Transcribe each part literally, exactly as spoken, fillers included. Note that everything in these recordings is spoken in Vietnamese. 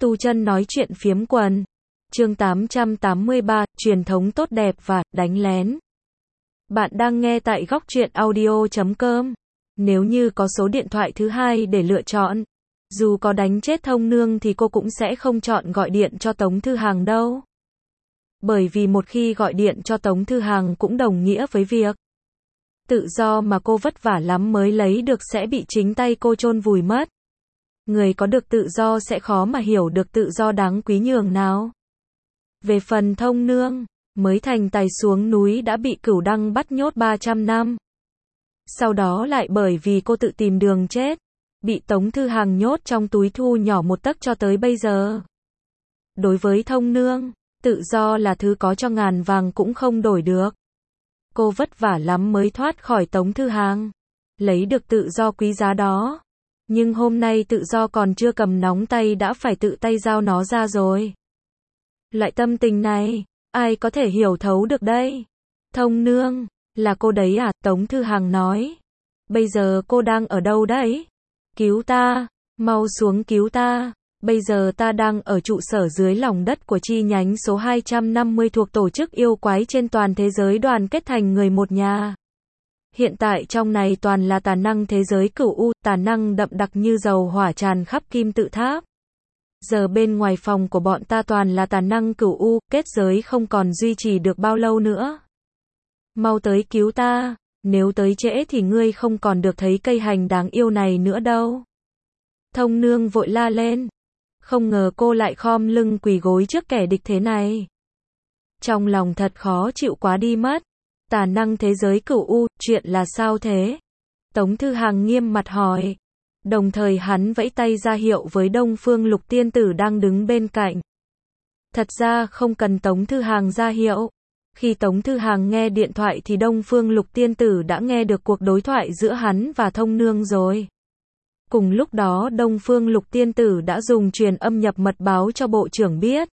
Tu chân nói chuyện phiếm quần. Chương tám trăm tám mươi ba, truyền thống tốt đẹp và đánh lén. Bạn đang nghe tại góc truyện audio chấm com. Nếu như có số điện thoại thứ hai để lựa chọn, dù có đánh chết Thông Nương thì cô cũng sẽ không chọn gọi điện cho Tống Thư Hằng đâu. Bởi vì một khi gọi điện cho Tống Thư Hằng cũng đồng nghĩa với việc tự do mà cô vất vả lắm mới lấy được sẽ bị chính tay cô chôn vùi mất. Người có được tự do sẽ khó mà hiểu được tự do đáng quý nhường nào. Về phần Thông Nương, mới thành tài xuống núi đã bị Cửu Đăng bắt nhốt ba trăm năm. Sau đó lại bởi vì cô tự tìm đường chết, bị Tống Thư Hằng nhốt trong túi thu nhỏ một tấc cho tới bây giờ. Đối với Thông Nương, tự do là thứ có cho ngàn vàng cũng không đổi được. Cô vất vả lắm mới thoát khỏi Tống Thư Hằng, lấy được tự do quý giá đó. Nhưng hôm nay tự do còn chưa cầm nóng tay đã phải tự tay giao nó ra rồi. Loại tâm tình này, ai có thể hiểu thấu được đây? Thông Nương, là cô đấy à? Tống Thư Hằng nói. Bây giờ cô đang ở đâu đấy? Cứu ta, mau xuống cứu ta. Bây giờ ta đang ở trụ sở dưới lòng đất của chi nhánh số hai trăm năm mươi thuộc tổ chức yêu quái trên toàn thế giới đoàn kết thành người một nhà. Hiện tại trong này toàn là tà năng thế giới cửu u, tà năng đậm đặc như dầu hỏa tràn khắp kim tự tháp. Giờ bên ngoài phòng của bọn ta toàn là tà năng cửu u, kết giới không còn duy trì được bao lâu nữa. Mau tới cứu ta, nếu tới trễ thì ngươi không còn được thấy cây hành đáng yêu này nữa đâu. Thông Nương vội la lên. Không ngờ cô lại khom lưng quỳ gối trước kẻ địch thế này. Trong lòng thật khó chịu quá đi mất. Tà năng thế giới cửu u, chuyện là sao thế? Tống Thư Hằng nghiêm mặt hỏi. Đồng thời hắn vẫy tay ra hiệu với Đông Phương Lục Tiên Tử đang đứng bên cạnh. Thật ra không cần Tống Thư Hằng ra hiệu. Khi Tống Thư Hằng nghe điện thoại thì Đông Phương Lục Tiên Tử đã nghe được cuộc đối thoại giữa hắn và Thông Nương rồi. Cùng lúc đó Đông Phương Lục Tiên Tử đã dùng truyền âm nhập mật báo cho Bộ trưởng biết.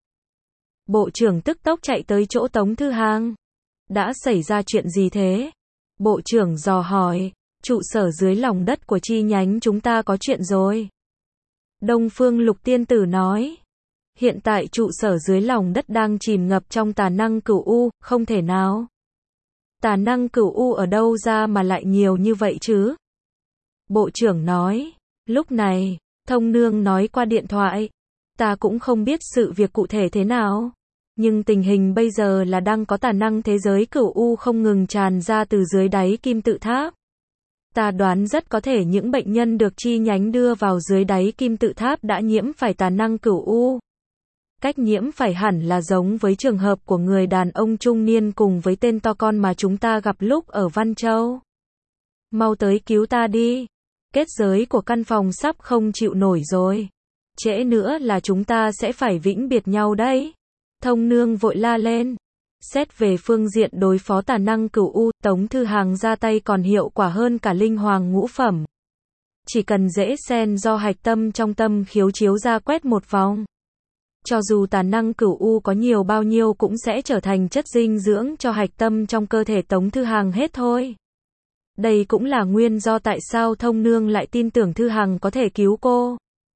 Bộ trưởng tức tốc chạy tới chỗ Tống Thư Hằng. Đã xảy ra chuyện gì thế? Bộ trưởng dò hỏi. Trụ sở dưới lòng đất của chi nhánh chúng ta có chuyện rồi. Đông Phương Lục Tiên Tử nói. Hiện tại trụ sở dưới lòng đất đang chìm ngập trong tà năng cửu u, không thể nào. Tà năng cửu u ở đâu ra mà lại nhiều như vậy chứ? Bộ trưởng nói. Lúc này, Thông Nương nói qua điện thoại. Ta cũng không biết sự việc cụ thể thế nào. Nhưng tình hình bây giờ là đang có tà năng thế giới cửu u không ngừng tràn ra từ dưới đáy kim tự tháp. Ta đoán rất có thể những bệnh nhân được chi nhánh đưa vào dưới đáy kim tự tháp đã nhiễm phải tà năng cửu u. Cách nhiễm phải hẳn là giống với trường hợp của người đàn ông trung niên cùng với tên to con mà chúng ta gặp lúc ở Văn Châu. Mau tới cứu ta đi. Kết giới của căn phòng sắp không chịu nổi rồi. Trễ nữa là chúng ta sẽ phải vĩnh biệt nhau đấy. Thông Nương vội la lên. Xét về phương diện đối phó tà năng cửu u, Tống Thư Hằng ra tay còn hiệu quả hơn cả linh hoàng ngũ phẩm. Chỉ cần dễ sen do hạch tâm trong tâm khiếu chiếu ra quét một vòng. Cho dù tà năng cửu u có nhiều bao nhiêu cũng sẽ trở thành chất dinh dưỡng cho hạch tâm trong cơ thể Tống Thư Hằng hết thôi. Đây cũng là nguyên do tại sao Thông Nương lại tin tưởng Thư Hằng có thể cứu cô.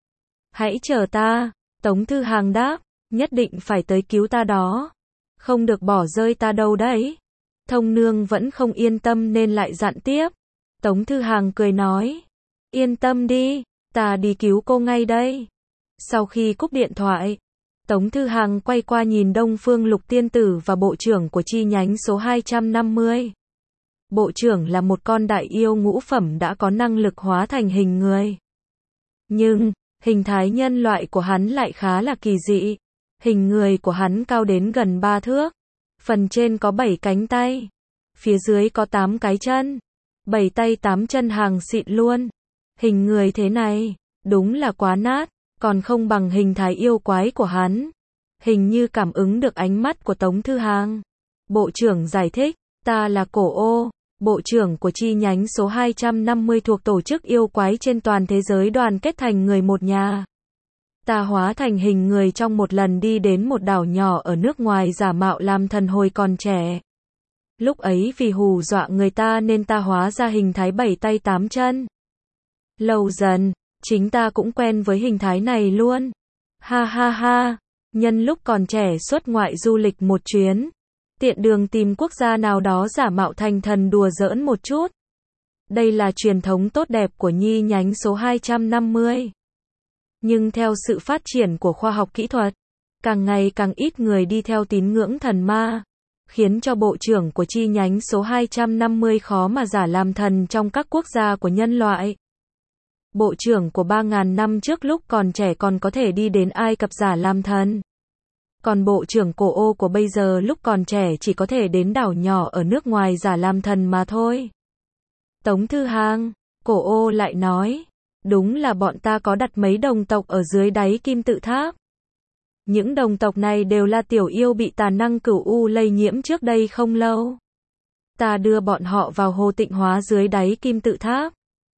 Hãy chờ ta, Tống Thư Hằng đáp, nhất định phải tới cứu ta đó. Không được bỏ rơi ta đâu đấy. Thông Nương vẫn không yên tâm nên lại dặn tiếp. Tống Thư Hằng cười nói. Yên tâm đi, ta đi cứu cô ngay đây. Sau khi cúp điện thoại, Tống Thư Hằng quay qua nhìn Đông Phương Lục Tiên Tử và Bộ trưởng của chi nhánh số hai trăm năm mươi. Bộ trưởng là một con đại yêu ngũ phẩm đã có năng lực hóa thành hình người. Nhưng, hình thái nhân loại của hắn lại khá là kỳ dị. Hình người của hắn cao đến gần ba thước. Phần trên có bảy cánh tay. Phía dưới có tám cái chân. Bảy tay tám chân hàng xịn luôn. Hình người thế này, đúng là quá nát, còn không bằng hình thái yêu quái của hắn. Hình như cảm ứng được ánh mắt của Tống Thư Hằng. Bộ trưởng giải thích, ta là Cổ Ô, bộ trưởng của chi nhánh số hai trăm năm mươi thuộc tổ chức yêu quái trên toàn thế giới đoàn kết thành người một nhà. Ta hóa thành hình người trong một lần đi đến một đảo nhỏ ở nước ngoài giả mạo làm thần hồi còn trẻ. Lúc ấy vì hù dọa người ta nên ta hóa ra hình thái bảy tay tám chân. Lâu dần, chính ta cũng quen với hình thái này luôn. Ha ha ha, nhân lúc còn trẻ xuất ngoại du lịch một chuyến, tiện đường tìm quốc gia nào đó giả mạo thành thần đùa giỡn một chút. Đây là truyền thống tốt đẹp của Nhi nhánh số hai trăm năm mươi. Nhưng theo sự phát triển của khoa học kỹ thuật, càng ngày càng ít người đi theo tín ngưỡng thần ma, khiến cho bộ trưởng của chi nhánh số hai trăm năm mươi khó mà giả làm thần trong các quốc gia của nhân loại. Bộ trưởng của ba nghìn năm trước lúc còn trẻ còn có thể đi đến Ai Cập giả làm thần. Còn bộ trưởng cổ ô của bây giờ lúc còn trẻ chỉ có thể đến đảo nhỏ ở nước ngoài giả làm thần mà thôi. Tống Thư Hàng, cổ ô lại nói, đúng là bọn ta có đặt mấy đồng tộc ở dưới đáy kim tự tháp. Những đồng tộc này đều là tiểu yêu bị tà năng cửu u lây nhiễm trước đây không lâu. Ta đưa bọn họ vào hồ tịnh hóa dưới đáy kim tự tháp.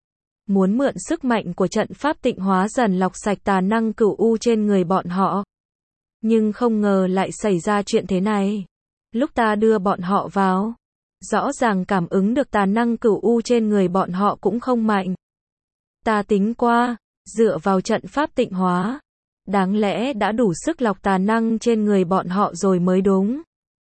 Muốn mượn sức mạnh của trận pháp tịnh hóa dần lọc sạch tà năng cửu u trên người bọn họ. Nhưng không ngờ lại xảy ra chuyện thế này. Lúc ta đưa bọn họ vào, rõ ràng cảm ứng được tà năng cửu u trên người bọn họ cũng không mạnh. Ta tính qua, dựa vào trận pháp tịnh hóa, đáng lẽ đã đủ sức lọc tà năng trên người bọn họ rồi mới đúng.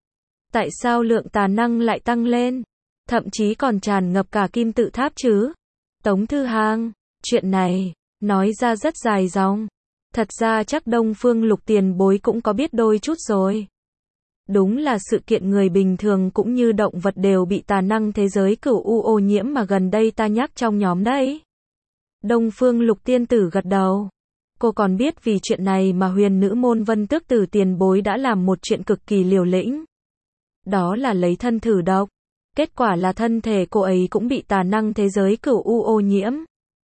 Tại sao lượng tà năng lại tăng lên? Thậm chí còn tràn ngập cả kim tự tháp chứ? Tống Thư Hàng, chuyện này, nói ra rất dài dòng. Thật ra chắc Đông Phương Lục tiền bối cũng có biết đôi chút rồi. Đúng là sự kiện người bình thường cũng như động vật đều bị tà năng thế giới cửu u ô nhiễm mà gần đây ta nhắc trong nhóm đấy. Đông Phương Lục tiên tử gật đầu. Cô còn biết vì chuyện này mà huyền nữ môn Vân Tước Tử tiền bối đã làm một chuyện cực kỳ liều lĩnh. Đó là lấy thân thử độc. Kết quả là thân thể cô ấy cũng bị tà năng thế giới cửu u ô nhiễm.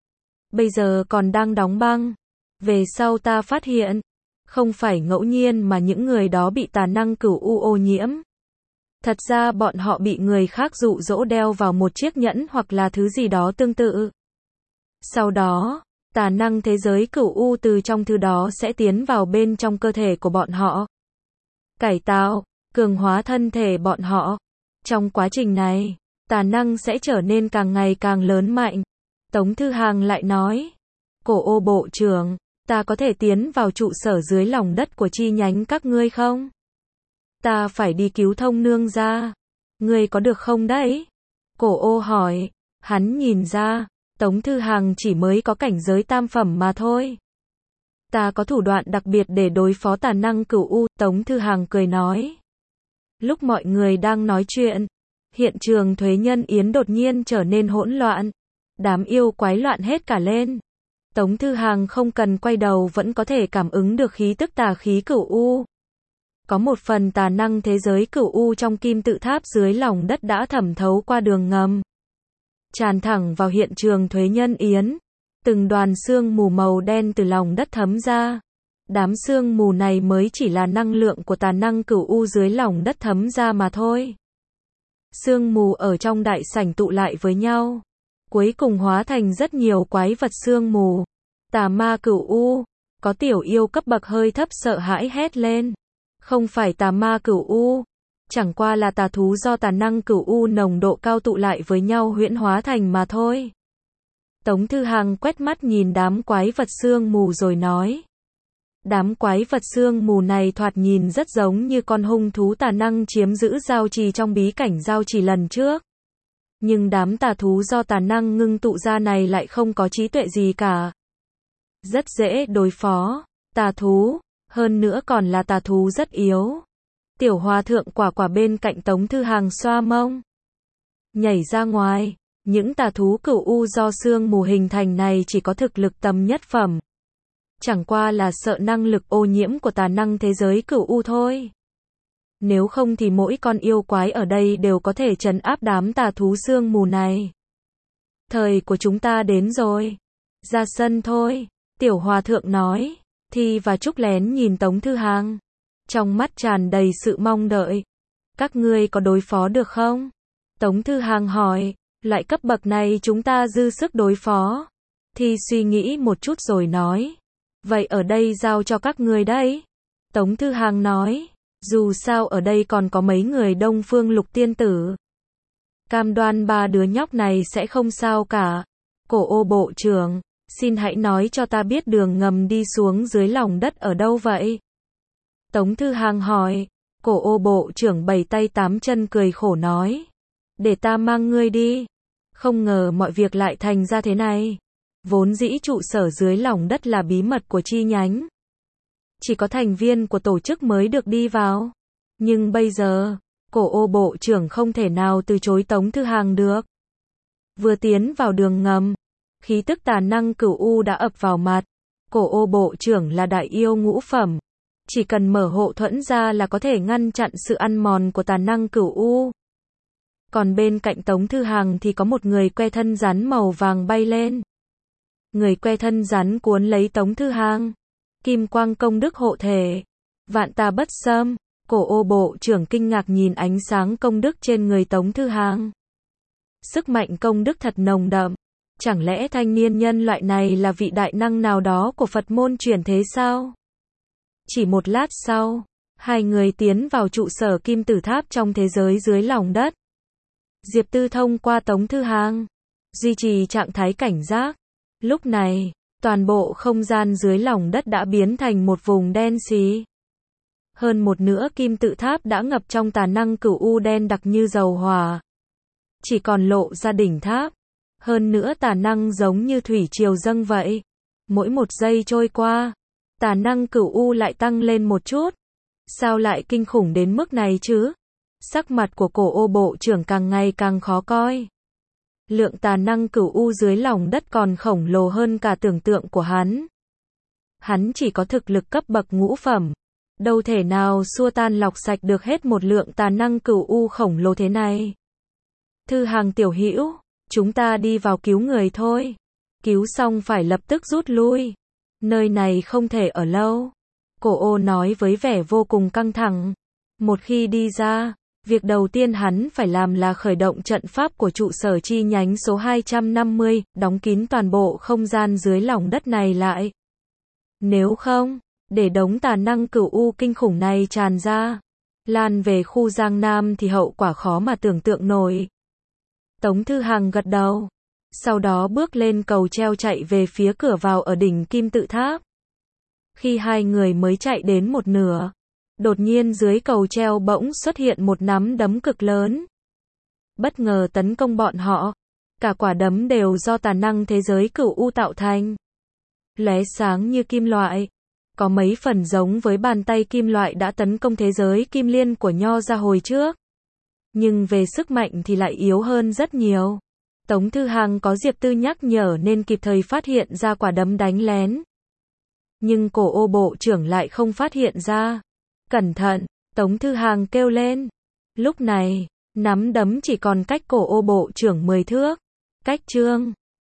Bây giờ còn đang đóng băng. Về sau ta phát hiện, không phải ngẫu nhiên mà những người đó bị tà năng cửu u ô nhiễm. Thật ra bọn họ bị người khác dụ dỗ đeo vào một chiếc nhẫn hoặc là thứ gì đó tương tự. Sau đó, tà năng thế giới cửu u từ trong thứ đó sẽ tiến vào bên trong cơ thể của bọn họ. Cải tạo, cường hóa thân thể bọn họ. Trong quá trình này, tà năng sẽ trở nên càng ngày càng lớn mạnh. Tống Thư Hàng lại nói, cổ ô bộ trưởng, ta có thể tiến vào trụ sở dưới lòng đất của chi nhánh các ngươi không? Ta phải đi cứu Thông nương ra. Ngươi có được không đấy? Cổ ô hỏi. Hắn nhìn ra, Tống Thư Hàng chỉ mới có cảnh giới tam phẩm mà thôi. Ta có thủ đoạn đặc biệt để đối phó tà năng cửu u, Tống Thư Hàng cười nói. Lúc mọi người đang nói chuyện, hiện trường Thuế Nhân Yến đột nhiên trở nên hỗn loạn. Đám yêu quái loạn hết cả lên. Tống Thư Hàng không cần quay đầu vẫn có thể cảm ứng được khí tức tà khí cửu u. Có một phần tà năng thế giới cửu u trong kim tự tháp dưới lòng đất đã thẩm thấu qua đường ngầm, tràn thẳng vào hiện trường Thuế Nhân Yến. Từng đoàn sương mù màu đen từ lòng đất thấm ra. Đám sương mù này mới chỉ là năng lượng của tà năng cửu u dưới lòng đất thấm ra mà thôi. Sương mù ở trong đại sảnh tụ lại với nhau, cuối cùng hóa thành rất nhiều quái vật sương mù. Tà ma cửu u, có tiểu yêu cấp bậc hơi thấp sợ hãi hét lên. Không phải tà ma cửu u, chẳng qua là tà thú do tà năng cửu u nồng độ cao tụ lại với nhau huyễn hóa thành mà thôi. Tống Thư Hàng quét mắt nhìn đám quái vật sương mù rồi nói. Đám quái vật sương mù này thoạt nhìn rất giống như con hung thú tà năng chiếm giữ giao trì trong bí cảnh giao trì lần trước. Nhưng đám tà thú do tà năng ngưng tụ ra này lại không có trí tuệ gì cả. Rất dễ đối phó. Tà thú, hơn nữa còn là tà thú rất yếu. Tiểu hòa thượng quả quả bên cạnh Tống Thư Hàng xoa mông, nhảy ra ngoài. Những tà thú cửu u do sương mù hình thành này chỉ có thực lực tầm nhất phẩm. Chẳng qua là sợ năng lực ô nhiễm của tà năng thế giới cửu u thôi. Nếu không thì mỗi con yêu quái ở đây đều có thể trấn áp đám tà thú sương mù này. Thời của chúng ta đến rồi. Ra sân thôi. Tiểu hòa thượng nói. Thi và Trúc lén nhìn Tống Thư Hàng, trong mắt tràn đầy sự mong đợi. Các ngươi có đối phó được không? Tống Thư Hàng hỏi. Loại cấp bậc này chúng ta dư sức đối phó. Thi suy nghĩ một chút rồi nói. Vậy ở đây giao cho các ngươi đấy. Tống Thư Hàng nói. Dù sao ở đây còn có mấy người Đông Phương Lục tiên tử. Cam đoan ba đứa nhóc này sẽ không sao cả. Cổ ô bộ trưởng, Xin hãy nói cho ta biết đường ngầm đi xuống dưới lòng đất ở đâu vậy? Tống Thư Hàng hỏi. Cổ ô bộ trưởng bảy tay tám chân cười khổ nói. Để ta mang ngươi đi. Không ngờ mọi việc lại thành ra thế này. Vốn dĩ trụ sở dưới lòng đất là bí mật của chi nhánh. Chỉ có thành viên của tổ chức mới được đi vào. Nhưng bây giờ, cổ ô bộ trưởng không thể nào từ chối Tống Thư Hàng được. Vừa tiến vào đường ngầm, khí tức tà năng cửu u đã ập vào mặt. Cổ ô bộ trưởng là đại yêu ngũ phẩm. Chỉ cần mở hộ thuẫn ra là có thể ngăn chặn sự ăn mòn của tà năng cửu u. Còn bên cạnh Tống Thư Hàng thì có một người que thân rắn màu vàng bay lên. Người que thân rắn cuốn lấy Tống Thư Hàng. Kim quang công đức hộ thể. Vạn tà bất xâm. Cổ ô bộ trưởng kinh ngạc nhìn ánh sáng công đức trên người Tống Thư Hàng. Sức mạnh công đức thật nồng đậm. Chẳng lẽ thanh niên nhân loại này là vị đại năng nào đó của Phật môn chuyển thế sao? Chỉ một lát sau, hai người tiến vào trụ sở kim tử tháp trong thế giới dưới lòng đất. Diệp Tư thông qua Tống Thư Hàng, duy trì trạng thái cảnh giác. Lúc này, toàn bộ không gian dưới lòng đất đã biến thành một vùng đen xì. Hơn một nửa kim tự tháp đã ngập trong tà năng cửu u đen đặc như dầu hỏa. Chỉ còn lộ ra đỉnh tháp. Hơn nữa tà năng giống như thủy triều dâng vậy. Mỗi một giây trôi qua, tà năng cửu u lại tăng lên một chút. Sao lại kinh khủng đến mức này chứ? Sắc mặt của cổ ô bộ trưởng càng ngày càng khó coi. Lượng tà năng cửu u dưới lòng đất còn khổng lồ hơn cả tưởng tượng của hắn. Hắn chỉ có thực lực cấp bậc ngũ phẩm. Đâu thể nào xua tan lọc sạch được hết một lượng tà năng cửu u khổng lồ thế này. Thư Hàng tiểu hữu, chúng ta đi vào cứu người thôi. Cứu xong phải lập tức rút lui. Nơi này không thể ở lâu. Cổ ô nói với vẻ vô cùng căng thẳng. Một khi đi ra, việc đầu tiên hắn phải làm là khởi động trận pháp của trụ sở chi nhánh số hai trăm năm mươi, đóng kín toàn bộ không gian dưới lòng đất này lại. Nếu không, để đống tà năng cửu u kinh khủng này tràn ra, lan về khu Giang Nam thì hậu quả khó mà tưởng tượng nổi. Tống Thư Hàng gật đầu. Sau đó bước lên cầu treo chạy về phía cửa vào ở đỉnh kim tự tháp. Khi hai người mới chạy đến một nửa, đột nhiên dưới cầu treo bỗng xuất hiện một nắm đấm cực lớn. Bất ngờ tấn công bọn họ. Cả quả đấm đều do tà năng thế giới cửu u tạo thành. Lóe sáng như kim loại. Có mấy phần giống với bàn tay kim loại đã tấn công thế giới kim liên của Nho ra hồi trước. Nhưng về sức mạnh thì lại yếu hơn rất nhiều. Tống Thư Hàng có Diệp Tư nhắc nhở nên kịp thời phát hiện ra quả đấm đánh lén. Nhưng cổ ô bộ trưởng lại không phát hiện ra. Cẩn thận, Tống Thư Hàng kêu lên. Lúc này, nắm đấm chỉ còn cách cổ ô bộ trưởng mười thước. Cách chương